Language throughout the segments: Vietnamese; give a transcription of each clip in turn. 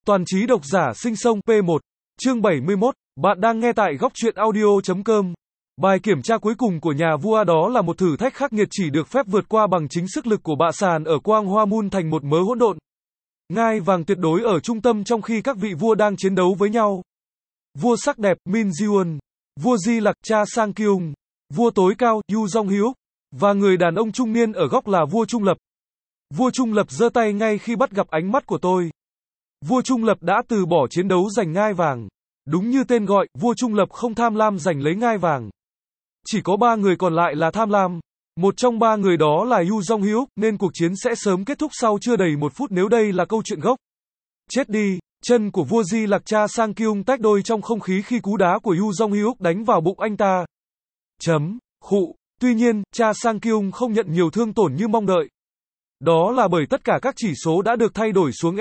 Toàn trí độc giả sinh sông P1, chương 71, bạn đang nghe tại góc truyện audio.com. Bài kiểm tra cuối cùng của nhà vua đó là một thử thách khắc nghiệt chỉ được phép vượt qua bằng chính sức lực của bạ sàn ở Quang Hoa Moon thành một mớ hỗn độn. Ngai vàng tuyệt đối ở trung tâm trong khi các vị vua đang chiến đấu với nhau. Vua sắc đẹp Min Jiwon, vua Di Lặc Cha Sang Kyung, vua tối cao Yu Jong Hyuk, và người đàn ông trung niên ở góc là vua Trung Lập. Vua Trung Lập giơ tay ngay khi bắt gặp ánh mắt của tôi. Vua Trung Lập đã từ bỏ chiến đấu giành ngai vàng. Đúng như tên gọi, vua Trung Lập không tham lam giành lấy ngai vàng. Chỉ có 3 người còn lại là tham lam. Một trong 3 người đó là Yu Jong Hyuk, nên cuộc chiến sẽ sớm kết thúc sau chưa đầy 1 phút nếu đây là câu chuyện gốc. Chết đi, chân của vua Di Lặc Cha Sang Kyung tách đôi trong không khí khi cú đá của Yu Jong Hyuk đánh vào bụng anh ta. Khụ. Tuy nhiên, Cha Sang Kyung không nhận nhiều thương tổn như mong đợi. Đó là bởi tất cả các chỉ số đã được thay đổi xuống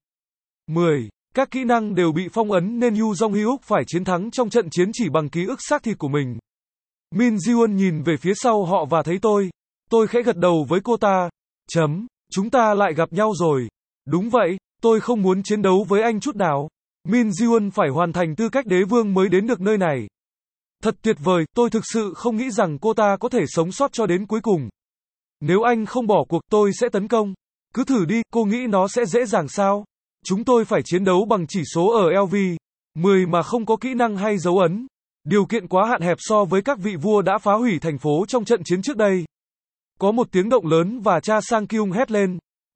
LV10. Các kỹ năng đều bị phong ấn nên Yu Jong Hyuk phải chiến thắng trong trận chiến chỉ bằng ký ức xác thịt của mình. Min Jiwon nhìn về phía sau họ và thấy tôi. Tôi khẽ gật đầu với cô ta. Chúng ta lại gặp nhau rồi. Đúng vậy, tôi không muốn chiến đấu với anh chút nào. Min Jiwon phải hoàn thành tư cách đế vương mới đến được nơi này. Thật tuyệt vời, tôi thực sự không nghĩ rằng cô ta có thể sống sót cho đến cuối cùng. Nếu anh không bỏ cuộc, tôi sẽ tấn công. Cứ thử đi, cô nghĩ nó sẽ dễ dàng sao? Chúng tôi phải chiến đấu bằng chỉ số ở LV10 mà không có kỹ năng hay dấu ấn. Điều kiện quá hạn hẹp so với các vị vua đã phá hủy thành phố trong trận chiến trước đây. Có một tiếng động lớn và Cha Sang Kyung hét lên.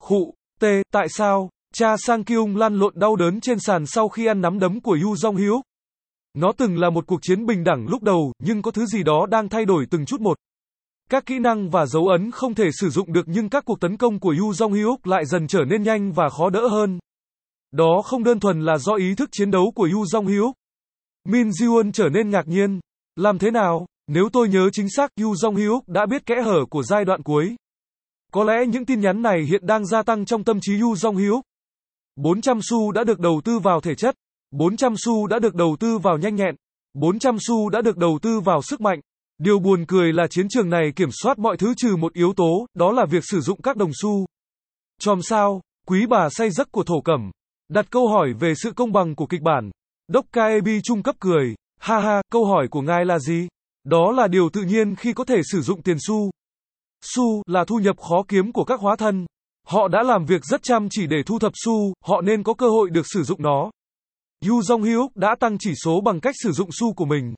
Tại sao? Cha Sang Kyung lăn lộn đau đớn trên sàn sau khi ăn nắm đấm của Yu Jong Hyuk. Nó từng là một cuộc chiến bình đẳng lúc đầu, nhưng có thứ gì đó đang thay đổi từng chút một. Các kỹ năng và dấu ấn không thể sử dụng được nhưng các cuộc tấn công của Yu Jong Hyuk lại dần trở nên nhanh và khó đỡ hơn. Đó không đơn thuần là do ý thức chiến đấu của Yu Jong Hyuk. Min Jiwon trở nên ngạc nhiên. Làm thế nào? Nếu tôi nhớ chính xác, Yu Jong Hyuk đã biết kẽ hở của giai đoạn cuối. Có lẽ những tin nhắn này hiện đang gia tăng trong tâm trí Yu Jong Hyuk. 400 xu đã được đầu tư vào thể chất. 400 xu đã được đầu tư vào nhanh nhẹn. 400 xu đã được đầu tư vào sức mạnh. Điều buồn cười là chiến trường này kiểm soát mọi thứ trừ một yếu tố, đó là việc sử dụng các đồng xu. Chòm sao, quý bà say giấc của thổ cẩm. Đặt câu hỏi về sự công bằng của kịch bản. Doc Kaebi trung cấp cười. Ha, câu hỏi của ngài là gì? Đó là điều tự nhiên khi có thể sử dụng tiền xu. Xu là thu nhập khó kiếm của các hóa thân. Họ đã làm việc rất chăm chỉ để thu thập xu, họ nên có cơ hội được sử dụng nó. Yu Jong Hyuk đã tăng chỉ số bằng cách sử dụng xu của mình.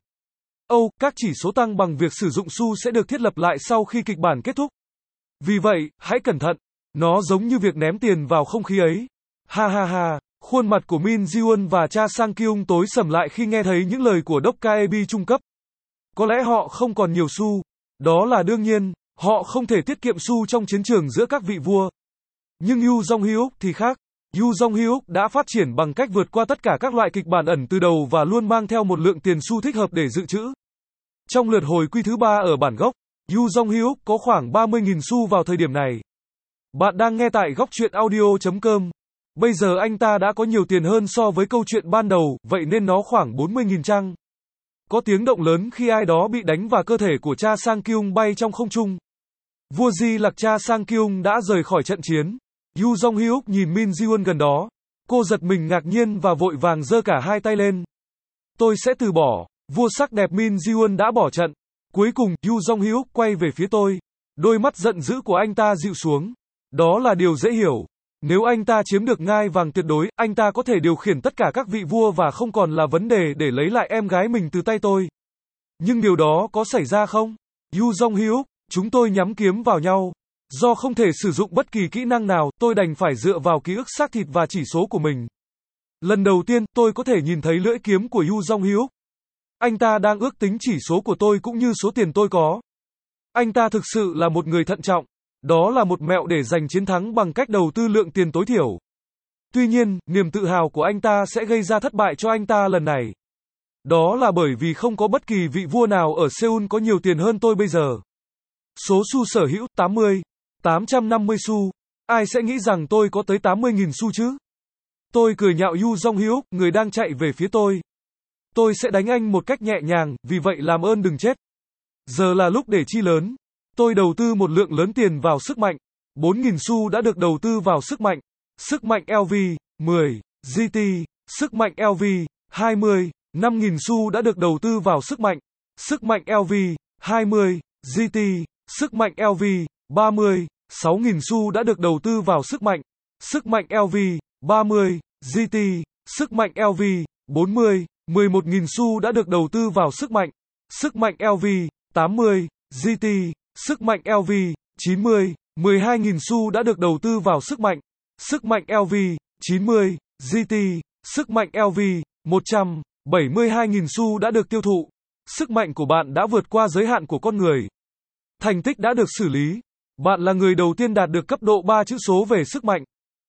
Các chỉ số tăng bằng việc sử dụng xu sẽ được thiết lập lại sau khi kịch bản kết thúc. Vì vậy, hãy cẩn thận. Nó giống như việc ném tiền vào không khí ấy. Ha. Khuôn mặt của Min Jiwon và Cha Sang Kyung tối sầm lại khi nghe thấy những lời của Doc Kaebi trung cấp. Có lẽ họ không còn nhiều xu. Đó là đương nhiên, họ không thể tiết kiệm xu trong chiến trường giữa các vị vua. Nhưng Yu Jong Hyuk thì khác. Yu Jong Hyuk đã phát triển bằng cách vượt qua tất cả các loại kịch bản ẩn từ đầu và luôn mang theo một lượng tiền xu thích hợp để dự trữ. Trong lượt hồi quy thứ 3 ở bản gốc, Yu Jong Hyuk có khoảng 30.000 xu vào thời điểm này. Bạn đang nghe tại góc truyện audio.com. Bây giờ anh ta đã có nhiều tiền hơn so với câu chuyện ban đầu, vậy nên nó khoảng 40.000 chăng? Có tiếng động lớn khi ai đó bị đánh và cơ thể của Cha Sang Kyung bay trong không trung. Vua Di Lặc Cha Sang Kyung đã rời khỏi trận chiến. Yu Jong Hyuk nhìn Min Jiwon gần đó. Cô giật mình ngạc nhiên và vội vàng giơ cả hai tay lên. Tôi sẽ từ bỏ. Vua sắc đẹp Min Jiwon đã bỏ trận. Cuối cùng, Yu Jong Hyuk quay về phía tôi. Đôi mắt giận dữ của anh ta dịu xuống. Đó là điều dễ hiểu. Nếu anh ta chiếm được ngai vàng tuyệt đối, anh ta có thể điều khiển tất cả các vị vua và không còn là vấn đề để lấy lại em gái mình từ tay tôi. Nhưng điều đó có xảy ra không? Yu Jong Hyuk, chúng tôi nhắm kiếm vào nhau. Do không thể sử dụng bất kỳ kỹ năng nào, tôi đành phải dựa vào ký ức xác thịt và chỉ số của mình. Lần đầu tiên, tôi có thể nhìn thấy lưỡi kiếm của Yu Jong Hyuk. Anh ta đang ước tính chỉ số của tôi cũng như số tiền tôi có. Anh ta thực sự là một người thận trọng. Đó là một mẹo để giành chiến thắng bằng cách đầu tư lượng tiền tối thiểu. Tuy nhiên, niềm tự hào của anh ta sẽ gây ra thất bại cho anh ta lần này. Đó là bởi vì không có bất kỳ vị vua nào ở Seoul có nhiều tiền hơn tôi bây giờ. Số xu sở hữu, 850 xu. Ai sẽ nghĩ rằng tôi có tới 80.000 xu chứ? Tôi cười nhạo Yu Jong Hyuk, người đang chạy về phía tôi. Tôi sẽ đánh anh một cách nhẹ nhàng, vì vậy làm ơn đừng chết. Giờ là lúc để chi lớn. Tôi đầu tư một lượng lớn tiền vào sức mạnh. 4.000 xu đã được đầu tư vào sức mạnh. Sức mạnh LV10. GT, sức mạnh LV, 20, 5.000 xu đã được đầu tư vào sức mạnh LV, 20, GT, sức mạnh LV, 30, 6.000 xu đã được đầu tư vào sức mạnh LV, 30, GT, sức mạnh LV, 40, 11.000 xu đã được đầu tư vào sức mạnh LV, 80, GT, sức mạnh LV, 90, 12.000 xu đã được đầu tư vào sức mạnh LV, 90, GT, sức mạnh LV, 100, 72.000 xu đã được tiêu thụ. Sức mạnh của bạn đã vượt qua giới hạn của con người. Thành tích đã được xử lý. Bạn là người đầu tiên đạt được cấp độ 3 chữ số về sức mạnh.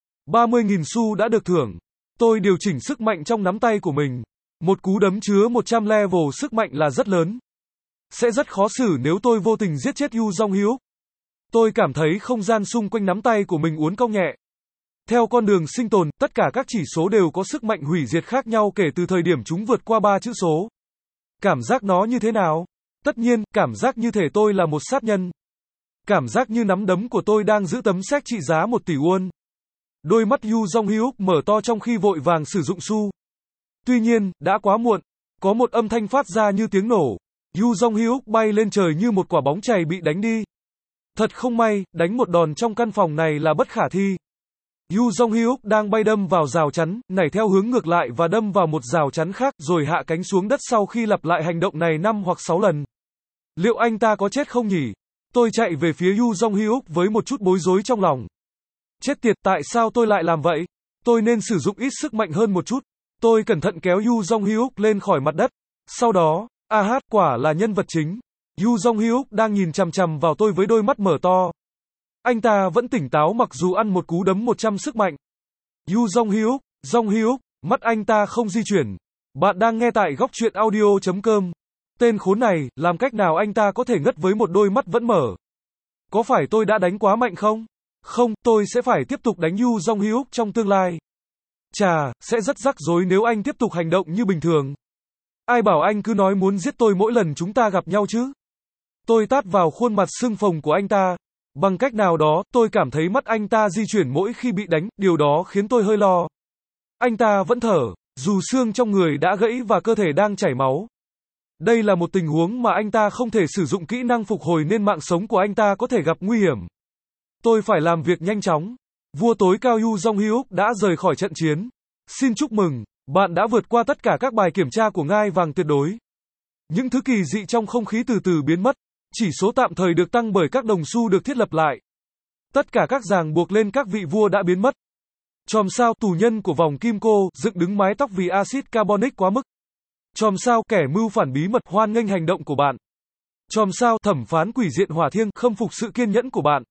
30.000 xu đã được thưởng. Tôi điều chỉnh sức mạnh trong nắm tay của mình. Một cú đấm chứa 100 level sức mạnh là rất lớn. Sẽ rất khó xử nếu tôi vô tình giết chết Yu Jong-hyuk. Tôi cảm thấy không gian xung quanh nắm tay của mình uốn cong nhẹ. Theo con đường sinh tồn, tất cả các chỉ số đều có sức mạnh hủy diệt khác nhau kể từ thời điểm chúng vượt qua 3 chữ số. Cảm giác nó như thế nào? Tất nhiên, cảm giác như thể tôi là một sát nhân. Cảm giác như nắm đấm của tôi đang giữ tấm séc trị giá 1 tỷ won. Đôi mắt Yu Jong-hyuk mở to trong khi vội vàng sử dụng xu. Tuy nhiên, đã quá muộn. Có một âm thanh phát ra như tiếng nổ. Yu Jong-hyuk bay lên trời như một quả bóng chày bị đánh đi. Thật không may, đánh một đòn trong căn phòng này là bất khả thi. Yu Jong-hyuk đang bay đâm vào rào chắn, nảy theo hướng ngược lại và đâm vào một rào chắn khác, rồi hạ cánh xuống đất sau khi lặp lại hành động này 5 hoặc 6 lần. Liệu anh ta có chết không nhỉ? Tôi chạy về phía Yu Jong-hyuk với một chút bối rối trong lòng. Chết tiệt, tại sao tôi lại làm vậy? Tôi nên sử dụng ít sức mạnh hơn một chút. Tôi cẩn thận kéo Yu Jong-hyuk lên khỏi mặt đất. Sau đó, quả là nhân vật chính. Yu Jong-hyuk đang nhìn chằm chằm vào tôi với đôi mắt mở to. Anh ta vẫn tỉnh táo mặc dù ăn một cú đấm 100 sức mạnh. Yu Jong-hyuk, mắt anh ta không di chuyển. Bạn đang nghe tại góc truyện audio.com. Tên khốn này, làm cách nào anh ta có thể ngất với một đôi mắt vẫn mở? Có phải tôi đã đánh quá mạnh không? Không, tôi sẽ phải tiếp tục đánh Yu Jong-hyuk trong tương lai. Chà, sẽ rất rắc rối nếu anh tiếp tục hành động như bình thường. Ai bảo anh cứ nói muốn giết tôi mỗi lần chúng ta gặp nhau chứ? Tôi tát vào khuôn mặt sưng phồng của anh ta. Bằng cách nào đó, tôi cảm thấy mắt anh ta di chuyển mỗi khi bị đánh, điều đó khiến tôi hơi lo. Anh ta vẫn thở, dù xương trong người đã gãy và cơ thể đang chảy máu. Đây là một tình huống mà anh ta không thể sử dụng kỹ năng phục hồi nên mạng sống của anh ta có thể gặp nguy hiểm. Tôi phải làm việc nhanh chóng. Vua tối cao Yu Jong-hyuk đã rời khỏi trận chiến. Xin chúc mừng, bạn đã vượt qua tất cả các bài kiểm tra của ngai vàng tuyệt đối. Những thứ kỳ dị trong không khí từ từ biến mất. Chỉ số tạm thời được tăng bởi các đồng xu được thiết lập lại. Tất cả các ràng buộc lên các vị vua đã biến mất. Chòm sao tù nhân của vòng kim cô dựng đứng mái tóc vì axit carbonic quá mức. Chòm sao kẻ mưu phản bí mật hoan nghênh hành động của bạn. Chòm sao thẩm phán quỷ diện hỏa thiêng khâm phục sự kiên nhẫn của bạn.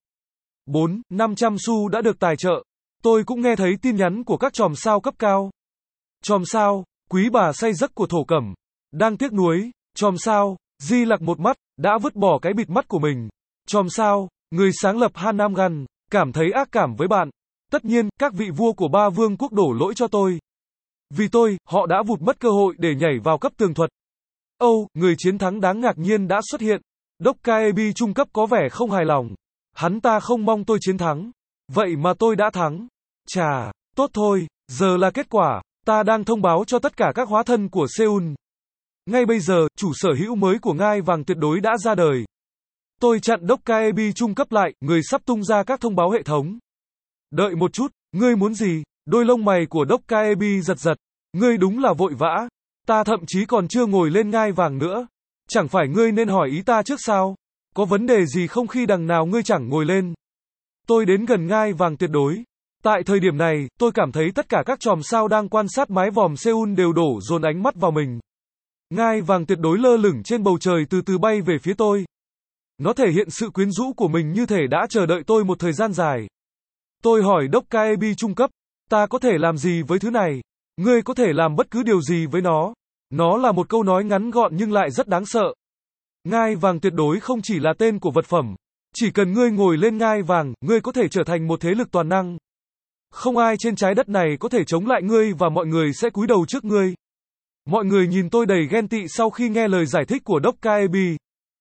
4, 500 xu đã được tài trợ. Tôi cũng nghe thấy tin nhắn của các chòm sao cấp cao. Chòm sao, quý bà say giấc của thổ cẩm. Đang tiếc nuối. Chòm sao, Di Lặc một mắt, đã vứt bỏ cái bịt mắt của mình. Chòm sao, người sáng lập Han Nam Gan, cảm thấy ác cảm với bạn. Tất nhiên, các vị vua của ba vương quốc đổ lỗi cho tôi. Vì tôi, họ đã vụt mất cơ hội để nhảy vào cấp tường thuật. Người chiến thắng đáng ngạc nhiên đã xuất hiện. Đốc Kaebi trung cấp có vẻ không hài lòng. Hắn ta không mong tôi chiến thắng. Vậy mà tôi đã thắng. Chà, tốt thôi, giờ là kết quả. Ta đang thông báo cho tất cả các hóa thân của Seoul. Ngay bây giờ, chủ sở hữu mới của ngai vàng tuyệt đối đã ra đời. Tôi chặn Đốc Kaebi trung cấp lại, người sắp tung ra các thông báo hệ thống. Đợi một chút, ngươi muốn gì? Đôi lông mày của Đốc Kaebi giật giật. Ngươi đúng là vội vã. Ta thậm chí còn chưa ngồi lên ngai vàng nữa. Chẳng phải ngươi nên hỏi ý ta trước sao? Có vấn đề gì không khi đằng nào ngươi chẳng ngồi lên? Tôi đến gần ngai vàng tuyệt đối. Tại thời điểm này, tôi cảm thấy tất cả các chòm sao đang quan sát mái vòm Seoul đều đổ dồn ánh mắt vào mình. Ngai vàng tuyệt đối lơ lửng trên bầu trời từ từ bay về phía tôi. Nó thể hiện sự quyến rũ của mình như thể đã chờ đợi tôi một thời gian dài. Tôi hỏi Đốc Kaebi trung cấp, ta có thể làm gì với thứ này? Ngươi có thể làm bất cứ điều gì với nó. Nó là một câu nói ngắn gọn nhưng lại rất đáng sợ. Ngai vàng tuyệt đối không chỉ là tên của vật phẩm. Chỉ cần ngươi ngồi lên ngai vàng, ngươi có thể trở thành một thế lực toàn năng. Không ai trên trái đất này có thể chống lại ngươi và mọi người sẽ cúi đầu trước ngươi. Mọi người nhìn tôi đầy ghen tị sau khi nghe lời giải thích của Đốc Kaebi.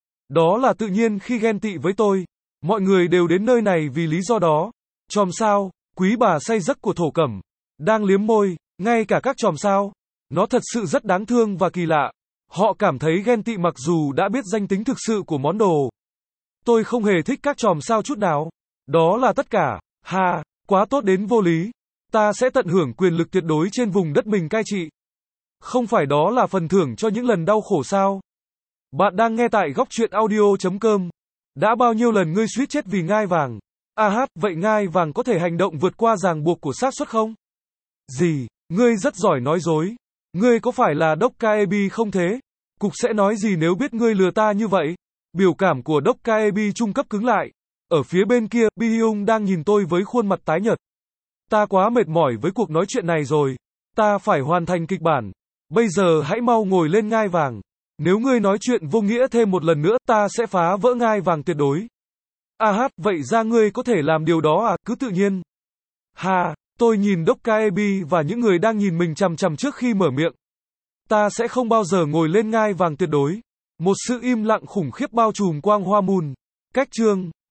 Đó là tự nhiên khi ghen tị với tôi. Mọi người đều đến nơi này vì lý do đó. Chòm sao, quý bà say giấc của thổ cẩm, đang liếm môi. Ngay cả các chòm sao. Nó thật sự rất đáng thương và kỳ lạ. Họ cảm thấy ghen tị mặc dù đã biết danh tính thực sự của món đồ. Tôi không hề thích các chòm sao chút nào. Đó là tất cả. Ha, quá tốt đến vô lý. Ta sẽ tận hưởng quyền lực tuyệt đối trên vùng đất mình cai trị. Không phải đó là phần thưởng cho những lần đau khổ sao? Bạn đang nghe tại góc truyện audio.com. Đã bao nhiêu lần ngươi suýt chết vì ngai vàng? Vậy ngai vàng có thể hành động vượt qua ràng buộc của xác suất không? Gì? Ngươi rất giỏi nói dối. Ngươi có phải là Doc Kaebi không thế? Cục sẽ nói gì nếu biết ngươi lừa ta như vậy? Biểu cảm của Doc Kaebi trung cấp cứng lại. Ở phía bên kia, Bi-hyung đang nhìn tôi với khuôn mặt tái nhợt. Ta quá mệt mỏi với cuộc nói chuyện này rồi. Ta phải hoàn thành kịch bản. Bây giờ hãy mau ngồi lên ngai vàng. Nếu ngươi nói chuyện vô nghĩa thêm một lần nữa, ta sẽ phá vỡ ngai vàng tuyệt đối. Vậy ra ngươi có thể làm điều đó à, cứ tự nhiên. Tôi nhìn Doc Kaebi và những người đang nhìn mình chằm chằm trước khi mở miệng. Ta sẽ không bao giờ ngồi lên ngai vàng tuyệt đối. Một sự im lặng khủng khiếp bao trùm quang hoa moon. Cách chương